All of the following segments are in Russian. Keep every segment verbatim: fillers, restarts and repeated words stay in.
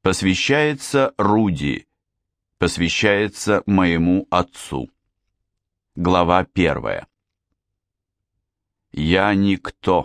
Посвящается Руди. Посвящается моему отцу. Глава первая. Я никто.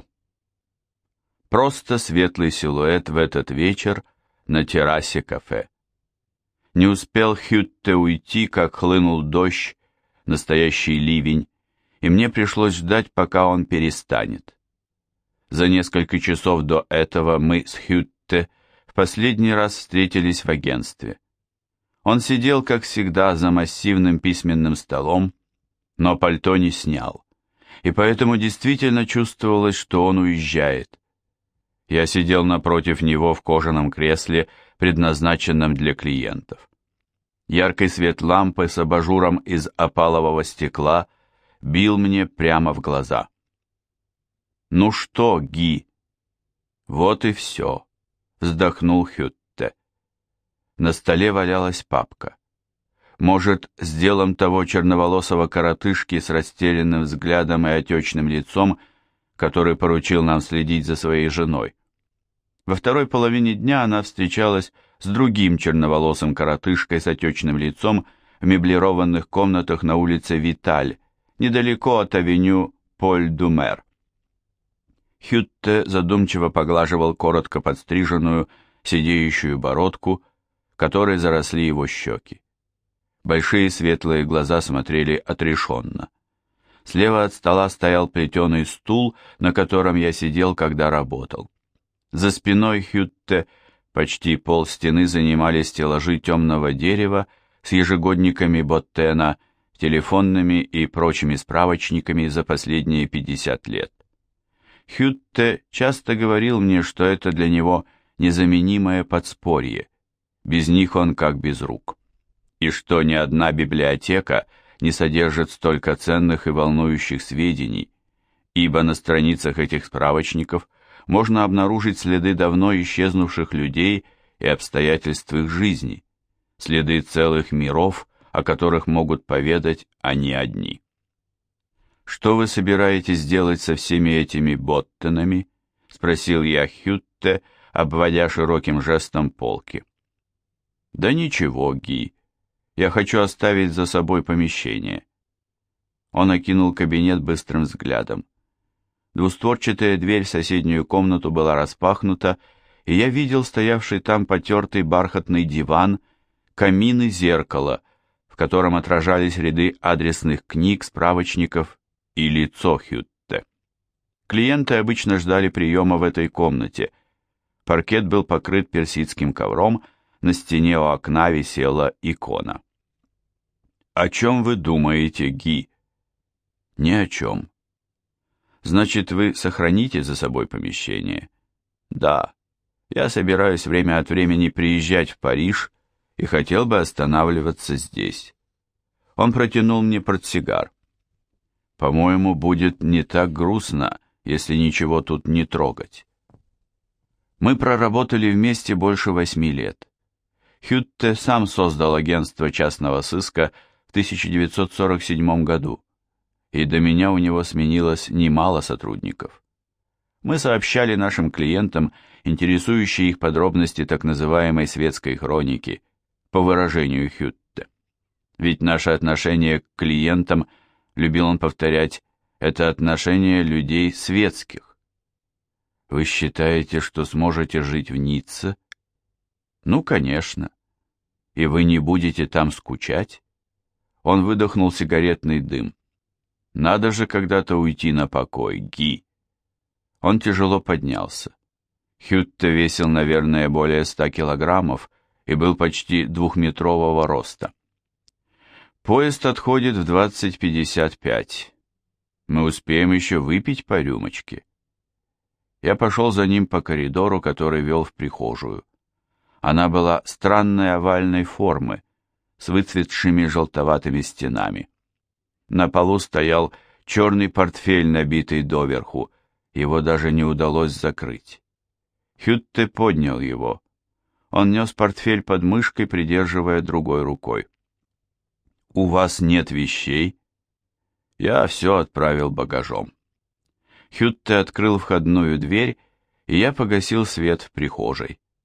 Просто светлый силуэт в этот вечер на террасе кафе. Не успел Хютте уйти, как хлынул дождь, настоящий ливень, и мне пришлось ждать, пока он перестанет. За несколько часов до этого мы с Хютте в последний раз встретились в агентстве. Он сидел, как всегда, за массивным письменным столом, но пальто не снял, и поэтому действительно чувствовалось, что он уезжает. Я сидел напротив него в кожаном кресле, предназначенном для клиентов. Яркий свет лампы с абажуром из опалового стекла бил мне прямо в глаза. «Ну что, Ги?» «Вот и все», — вздохнул Хютте. На столе валялась папка. Может, с делом того черноволосого коротышки с растерянным взглядом и отечным лицом, который поручил нам следить за своей женой. Во второй половине дня она встречалась с другим черноволосым коротышкой с отечным лицом в меблированных комнатах на улице Виталь, недалеко от авеню Поль-Думер. Хютте задумчиво поглаживал коротко подстриженную, сидеющую бородку, которой заросли его щеки. Большие светлые глаза смотрели отрешенно. Слева от стола стоял плетеный стул, на котором я сидел, когда работал. За спиной Хютте почти полстены занимали стеллажи темного дерева с ежегодниками Боттена, телефонными и прочими справочниками за последние пятьдесят лет. Хютте часто говорил мне, что это для него незаменимое подспорье, без них он как без рук, и что ни одна библиотека не содержит столько ценных и волнующих сведений, ибо на страницах этих справочников можно обнаружить следы давно исчезнувших людей и обстоятельств их жизни, следы целых миров, о которых могут поведать они одни. «Что вы собираетесь делать со всеми этими Боттенами?» — спросил я Хютте, обводя широким жестом полки. «Да ничего, Ги. Я хочу оставить за собой помещение». Он окинул кабинет быстрым взглядом. Двустворчатая дверь в соседнюю комнату была распахнута, и я видел стоявший там потертый бархатный диван, камин и зеркало, в котором отражались ряды адресных книг, справочников и лицо Хютте. Клиенты обычно ждали приема в этой комнате. Паркет был покрыт персидским ковром, на стене у окна висела икона. «О чем вы думаете, Ги?» «Ни о чем». «Значит, вы сохраните за собой помещение?» «Да. Я собираюсь время от времени приезжать в Париж и хотел бы останавливаться здесь». Он протянул мне портсигар. «По-моему, будет не так грустно, если ничего тут не трогать». Мы проработали вместе больше восьми лет. Хютте сам создал агентство частного сыска в тысяча девятьсот сорок седьмом году, и до меня у него сменилось немало сотрудников. Мы сообщали нашим клиентам интересующие их подробности так называемой светской хроники, по выражению Хютте. Ведь наше отношение к клиентам, любил он повторять, это отношение людей светских. Вы считаете, что сможете жить в Ницце? Ну, конечно. И вы не будете там скучать? Он выдохнул сигаретный дым. Надо же когда-то уйти на покой, Ги. Он тяжело поднялся. Хютте весил, наверное, более ста килограммов и был почти двухметрового роста. Поезд отходит в двадцать пятьдесят пять. Мы успеем еще выпить по рюмочке. Я пошел за ним по коридору, который вел в прихожую. Она была странной овальной формы, с выцветшими желтоватыми стенами. На полу стоял черный портфель, набитый доверху, его даже не удалось закрыть. Хютте поднял его. Он нес портфель под мышкой, придерживая другой рукой. «У вас нет вещей?» Я все отправил багажом. Хютте открыл входную дверь, и я погасил свет в прихожей.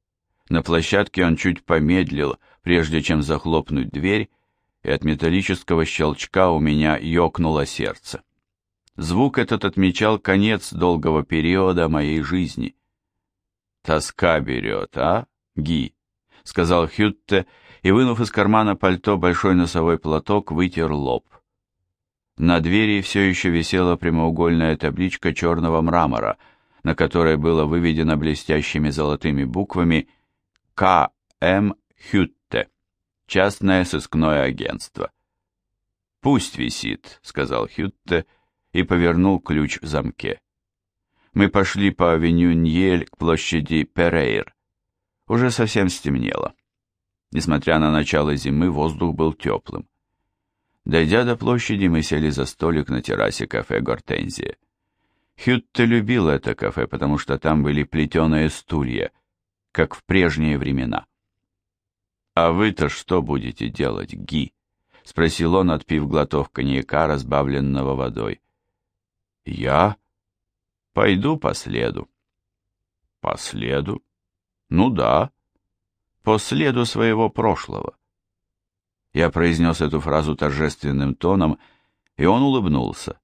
На площадке он чуть помедлил, прежде чем захлопнуть дверь, и от металлического щелчка у меня ёкнуло сердце. Звук этот отмечал конец долгого периода моей жизни. «Тоска берет, а, Ги?» — сказал Хютте, и, вынув из кармана пальто большой носовой платок, вытер лоб. На двери все еще висела прямоугольная табличка черного мрамора, на которой было выведено блестящими золотыми буквами «К. М. Хютте. Частное сыскное агентство». «Пусть висит», — сказал Хютте и повернул ключ в замке. Мы пошли по авеню Ньель к площади Перейр. Уже совсем стемнело. Несмотря на начало зимы, воздух был теплым. Дойдя до площади, мы сели за столик на террасе кафе «Гортензия». Хютте любил это кафе, потому что там были плетеные стулья, как в прежние времена. «А вы-то что будете делать, Ги?» — спросил он, отпив глоток коньяка, разбавленного водой. «Я? Пойду по следу». «По следу? Ну да, по следу своего прошлого». Я произнес эту фразу торжественным тоном, и он улыбнулся.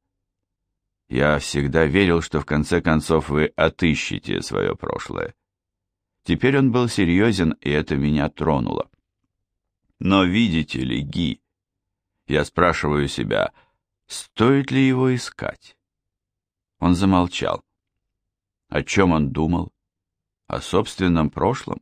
«Я всегда верил, что в конце концов вы отыщете свое прошлое». Теперь он был серьезен, и это меня тронуло. «Но видите ли, Ги, я спрашиваю себя, стоит ли его искать?» Он замолчал. О чем он думал? О собственном прошлом?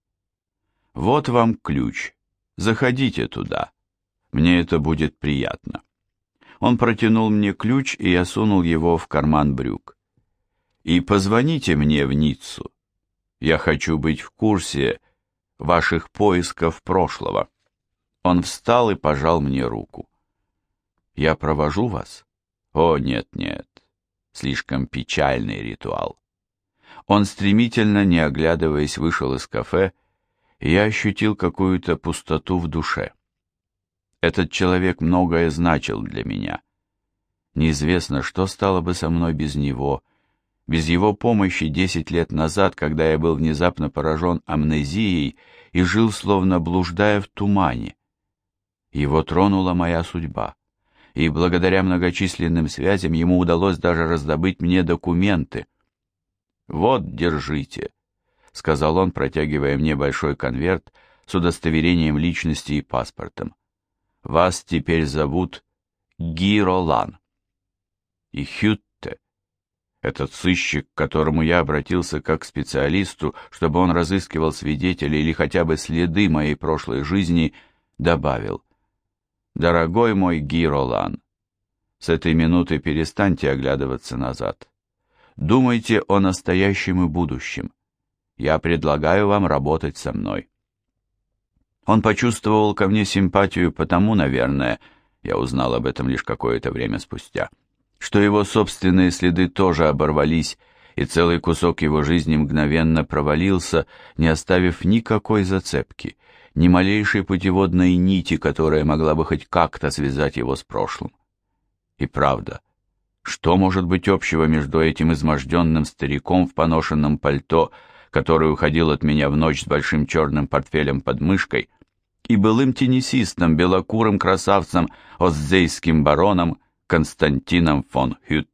«Вот вам ключ. Заходите туда. Мне это будет приятно». Он протянул мне ключ, и я сунул его в карман брюк. «И позвоните мне в Ниццу. Я хочу быть в курсе ваших поисков прошлого». Он встал и пожал мне руку. «Я провожу вас?» «О, нет-нет, слишком печальный ритуал». Он стремительно, не оглядываясь, вышел из кафе, и я ощутил какую-то пустоту в душе. Этот человек многое значил для меня. Неизвестно, что стало бы со мной без него, без его помощи десять лет назад, когда я был внезапно поражен амнезией и жил, словно блуждая в тумане. Его тронула моя судьба, и благодаря многочисленным связям ему удалось даже раздобыть мне документы. «Вот, держите», — сказал он, протягивая мне большой конверт с удостоверением личности и паспортом. «Вас теперь зовут Ги Ролан». И Хютте, этот сыщик, к которому я обратился как к специалисту, чтобы он разыскивал свидетелей или хотя бы следы моей прошлой жизни, добавил: «Дорогой мой Ги Ролан, с этой минуты перестаньте оглядываться назад. Думайте о настоящем и будущем. Я предлагаю вам работать со мной». Он почувствовал ко мне симпатию потому, наверное, я узнал об этом лишь какое-то время спустя, что его собственные следы тоже оборвались, и целый кусок его жизни мгновенно провалился, не оставив никакой зацепки, ни малейшей путеводной нити, которая могла бы хоть как-то связать его с прошлым. И правда, что может быть общего между этим изможденным стариком в поношенном пальто, который уходил от меня в ночь с большим черным портфелем под мышкой, и былым теннисистом, белокурым красавцем, остзейским бароном Константином фон Хютте?